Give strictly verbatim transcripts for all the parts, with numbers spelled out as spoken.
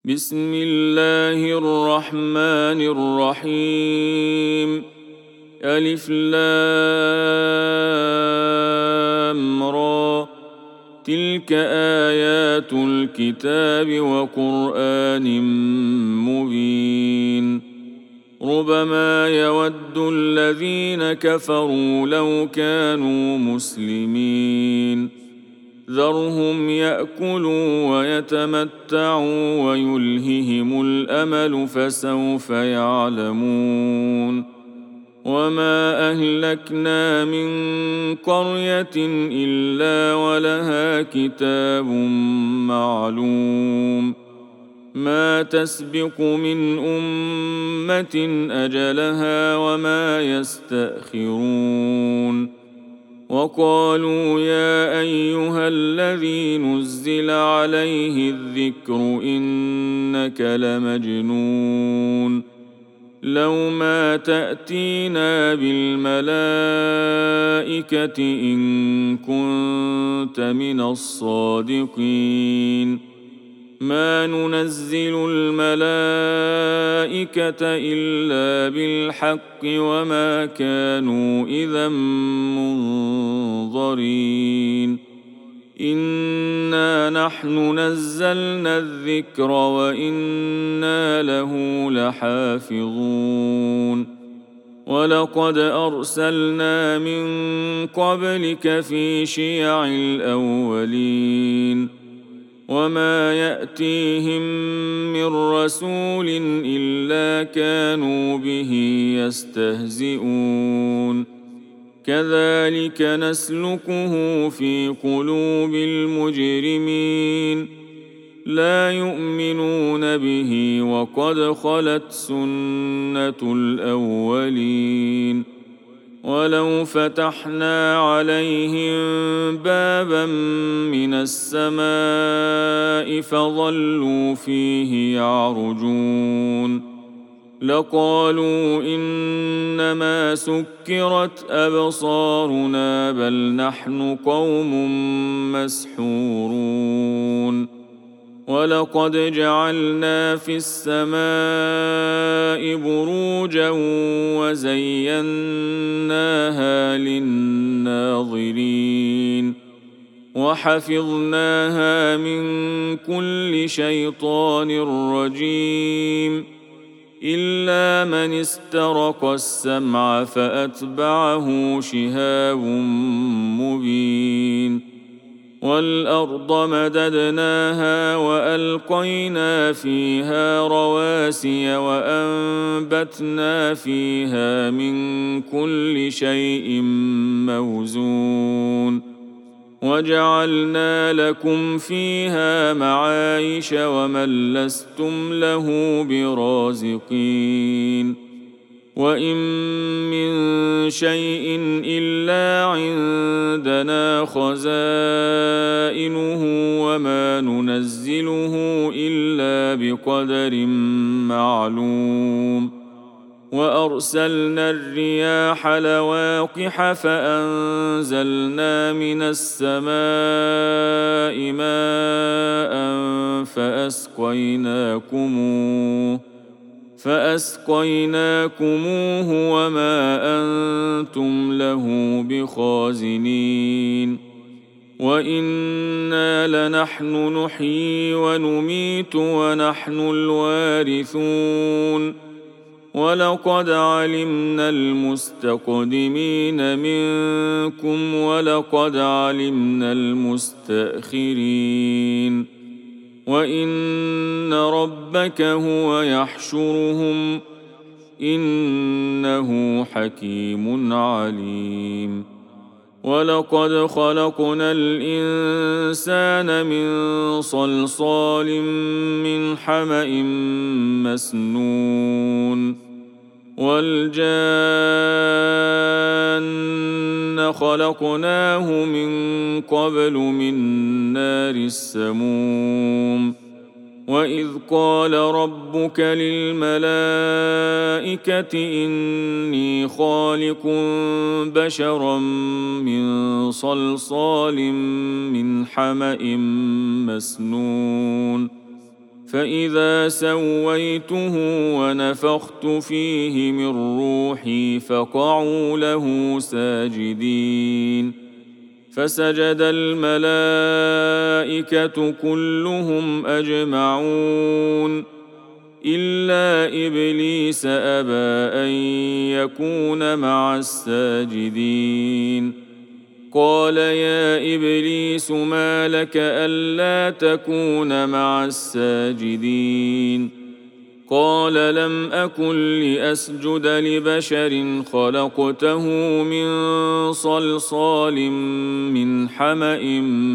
بسم الله الرحمن الرحيم. ألف لام را، تلك آيات الكتاب وقرآن مبين. ربما يود الذين كفروا لو كانوا مسلمين. ذرهم يأكلوا ويتمتعوا ويلههم الأمل فسوف يعلمون. وما أهلكنا من قرية إلا ولها كتاب معلوم. ما تسبق من أمة أجلها وما يستأخرون. وقالوا يا أيها الذي نزل عليه الذكر إنك لمجنون. لو ما تأتينا بالملائكة إن كنت من الصادقين. ما ننزل الملائكة إلا بالحق وما كانوا إذا منظرين. إنا نحن نزلنا الذكر وإنا له لحافظون. ولقد أرسلنا من قبلك في شيع الأولين. وما يأتيهم من رسول إلا كانوا به يستهزئون. كذلك نسلكه في قلوب المجرمين. لا يؤمنون به وقد خلت سنة الأولين. ولو فتحنا عليهم بابا من السماء فظلوا فيه يعرجون لقالوا إنما سكرت أبصارنا بل نحن قوم مسحورون. ولقد جعلنا في السماء بروجا وزيناها للناظرين. وحفظناها من كل شيطان رجيم إلا من استرق السمع فأتبعه شهاب مبين. والأرض مددناها وألقينا فيها رواسي وأنبتنا فيها من كل شيء موزون. وجعلنا لكم فيها معايش ومن لستم له برازقين. وإن من شيء إلا عندنا خزائنه وما ننزله إلا بقدر معلوم. وأرسلنا الرياح لواقح فأنزلنا من السماء ماء فأسقيناكموه فأسقيناكموه وما أنتم له بخازنين. وإنا لنحن نحيي ونميت ونحن الوارثون. ولقد علمنا المستقدمين منكم ولقد علمنا المستأخرين. وإن ربك هو يحشرهم إنه حكيم عليم. ولقد خلقنا الإنسان من صلصال من حمأ مسنون. والجان خلقناه من قبل من نار السموم. وإذ قال ربك للملائكة إني خالق بشرا من صلصال من حمأ مسنون فإذا سويته ونفخت فيه من روحي فقعوا له ساجدين فسجد الملائكة كلهم أجمعون إلا إبليس أبى أن يكون مع الساجدين قال يا إبليس ما لك ألا تكون مع الساجدين قال لم أكن لأسجد لبشر خلقته من صلصال من حمأ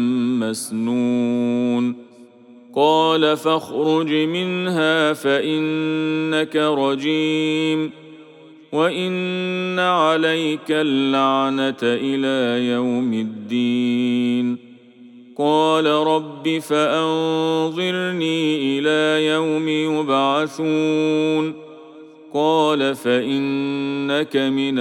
مسنون قال فاخرج منها فإنك رجيم وإن عليك اللعنة إلى يوم الدين قال رب فأنظرني إلى يوم يبعثون قال فإنك من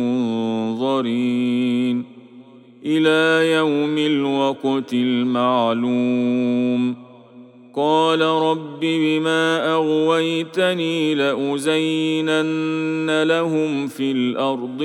المنظرين إلى يوم الوقت المعلوم قال رب بما أغويتني لأزينن لهم في الأرض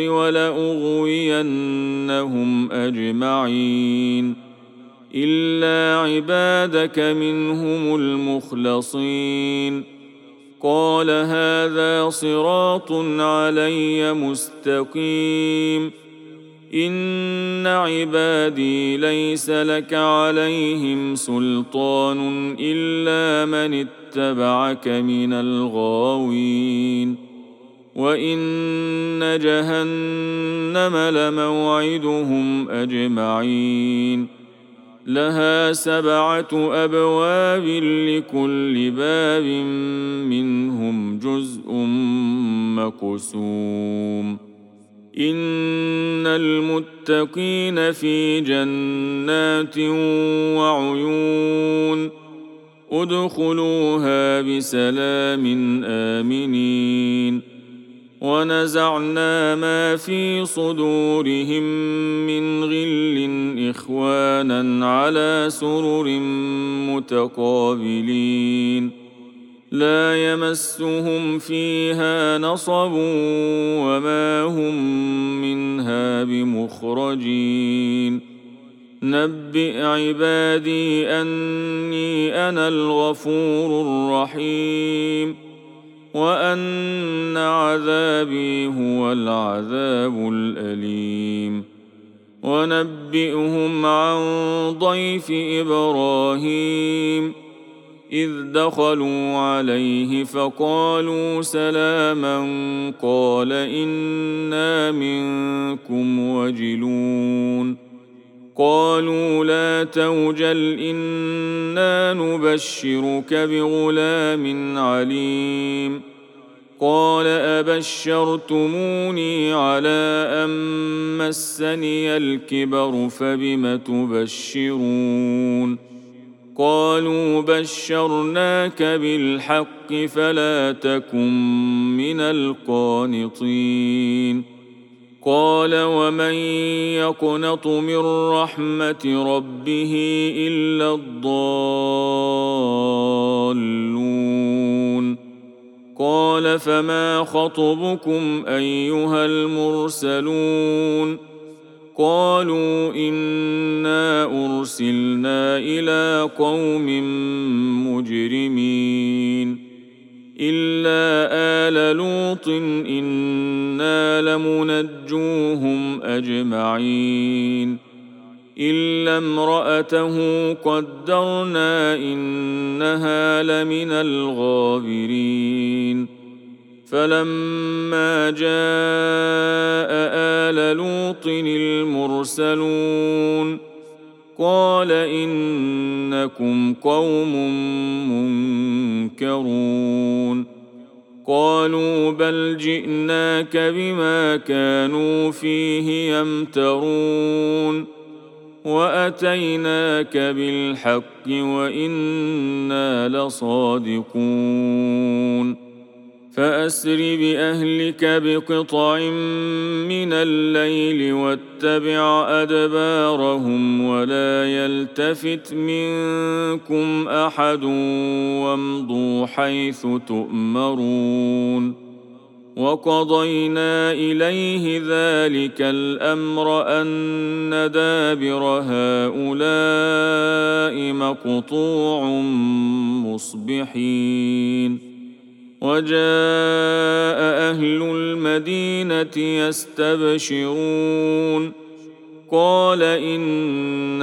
ولأغوينهم أجمعين إلا عبادك منهم المخلصين قال هذا صراط علي مستقيم إن عبادي ليس لك عليهم سلطان إلا من اتبعك من الغاوين وإن جهنم لموعدهم أجمعين لها سبعة أبواب لكل باب منهم جزء مقسوم إن المتقين في جنات وعيون ادخلوها بسلام آمنين ونزعنا ما في صدورهم من غل إخوانا على سرر متقابلين لا يمسهم فيها نصب وما هم منها بمخرجين نبئ عبادي أني أنا الغفور الرحيم وأن عذابي هو العذاب الأليم ونبئهم عن ضيف إبراهيم إذ دخلوا عليه فقالوا سلاما قال إنا منكم وجلون قالوا لا توجل إنا نبشرك بغلام عليم قال أبشرتموني على أن مسني الكبر فبم تبشرون قالوا بشرناك بالحق فلا تكن من القانطين قال ومن يقنط من رحمة ربه إلا الضالون قال فما خطبكم أيها المرسلون قالوا إنا أرسلنا إلى قوم مجرمين إلا آل لوط إنا لمنجوهم أجمعين إلا امرأته قدرنا إنها لمن الغابرين فلما جاء آل لوط المرسلون قال إنكم قوم منكرون قالوا بل جئناك بما كانوا فيه يمترون وأتيناك بالحق وإنا لصادقون فأسر بأهلك بقطع من الليل واتبع أدبارهم ولا يلتفت منكم أحد وامضوا حيث تؤمرون. وقضينا إليه ذلك الأمر أن دابر هؤلاء مقطوع مصبحين. وجاء أهل المدينة يستبشرون قال إن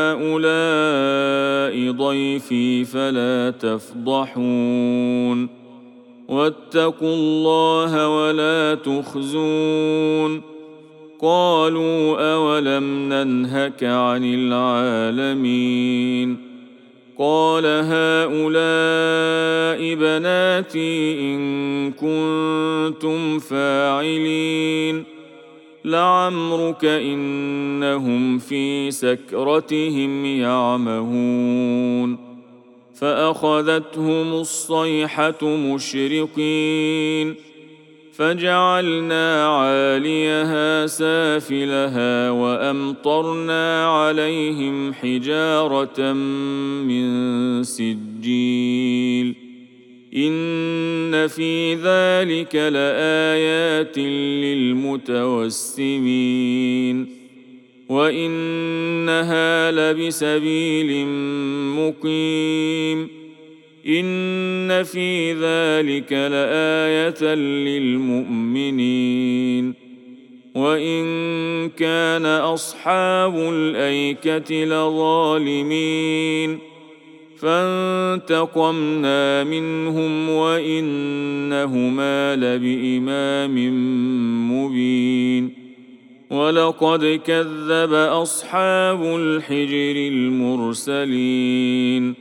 هؤلاء ضيفي فلا تفضحون واتقوا الله ولا تخزون. قالوا أولم ننهك عن العالمين؟ قال هؤلاء بناتي إن كنتم فاعلين. لعمرك إنهم في سكرتهم يعمهون. فأخذتهم الصيحة مشرقين فجعلنا عاليها سافلها وأمطرنا عليهم حجارة من سجيل. إن في ذلك لآيات للمتوسمين. وإنها لبسبيل مقيم. إن في ذلك لآية للمؤمنين. وإن كان أصحاب الأيكة لظالمين فانتقمنا منهم وإنهما لبإمام مبين. ولقد كذب أصحاب الحجر المرسلين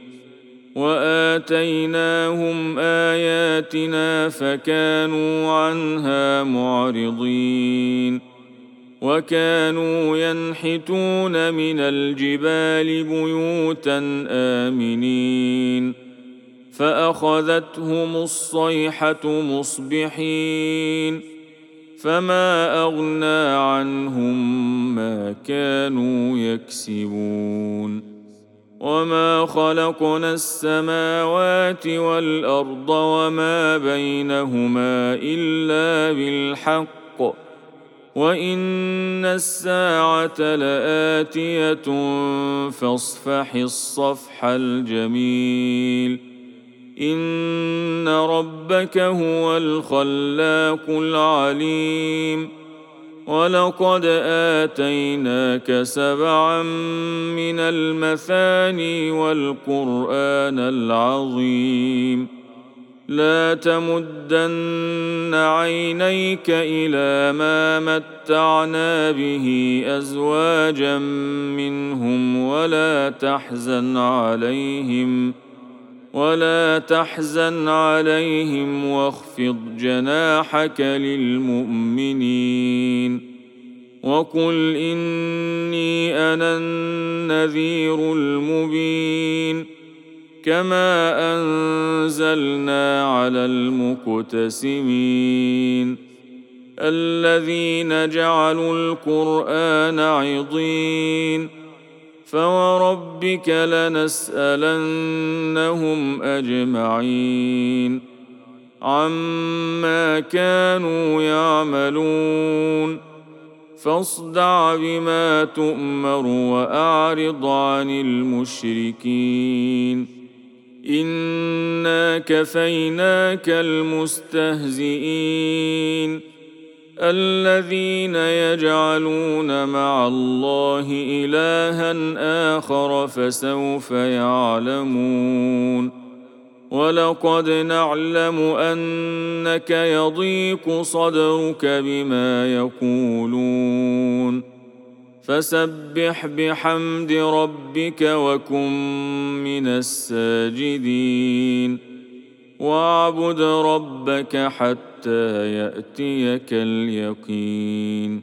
وآتيناهم آياتنا فكانوا عنها معرضين. وكانوا ينحتون من الجبال بيوتا آمنين فأخذتهم الصيحة مصبحين فما أغنى عنهم ما كانوا يكسبون. وما خلقنا السماوات والأرض وما بينهما إلا بالحق وإن الساعة لآتية فاصفح الصفح الجميل. إن ربك هو الخلاق العليم. ولقد آتيناك سبعا من المثاني والقرآن العظيم. لا تمدن عينيك إلى ما متعنا به أزواجا منهم ولا تحزن عليهم ولا تحزن عليهم واخفض جناحك للمؤمنين. وقل إني أنا النذير المبين. كما أنزلنا على المقتسمين الذين جعلوا القرآن عضين. فوربك لنسألنهم أجمعين عما كانوا يعملون. فاصدع بما تؤمر وأعرض عن المشركين. إنا كفيناك المستهزئين الذين يجعلون مع الله إلها آخر فسوف يعلمون. ولقد نعلم أنك يضيق صدرك بما يقولون فسبح بحمد ربك وكن من الساجدين. واعبد ربك حتى يأتيك اليقين.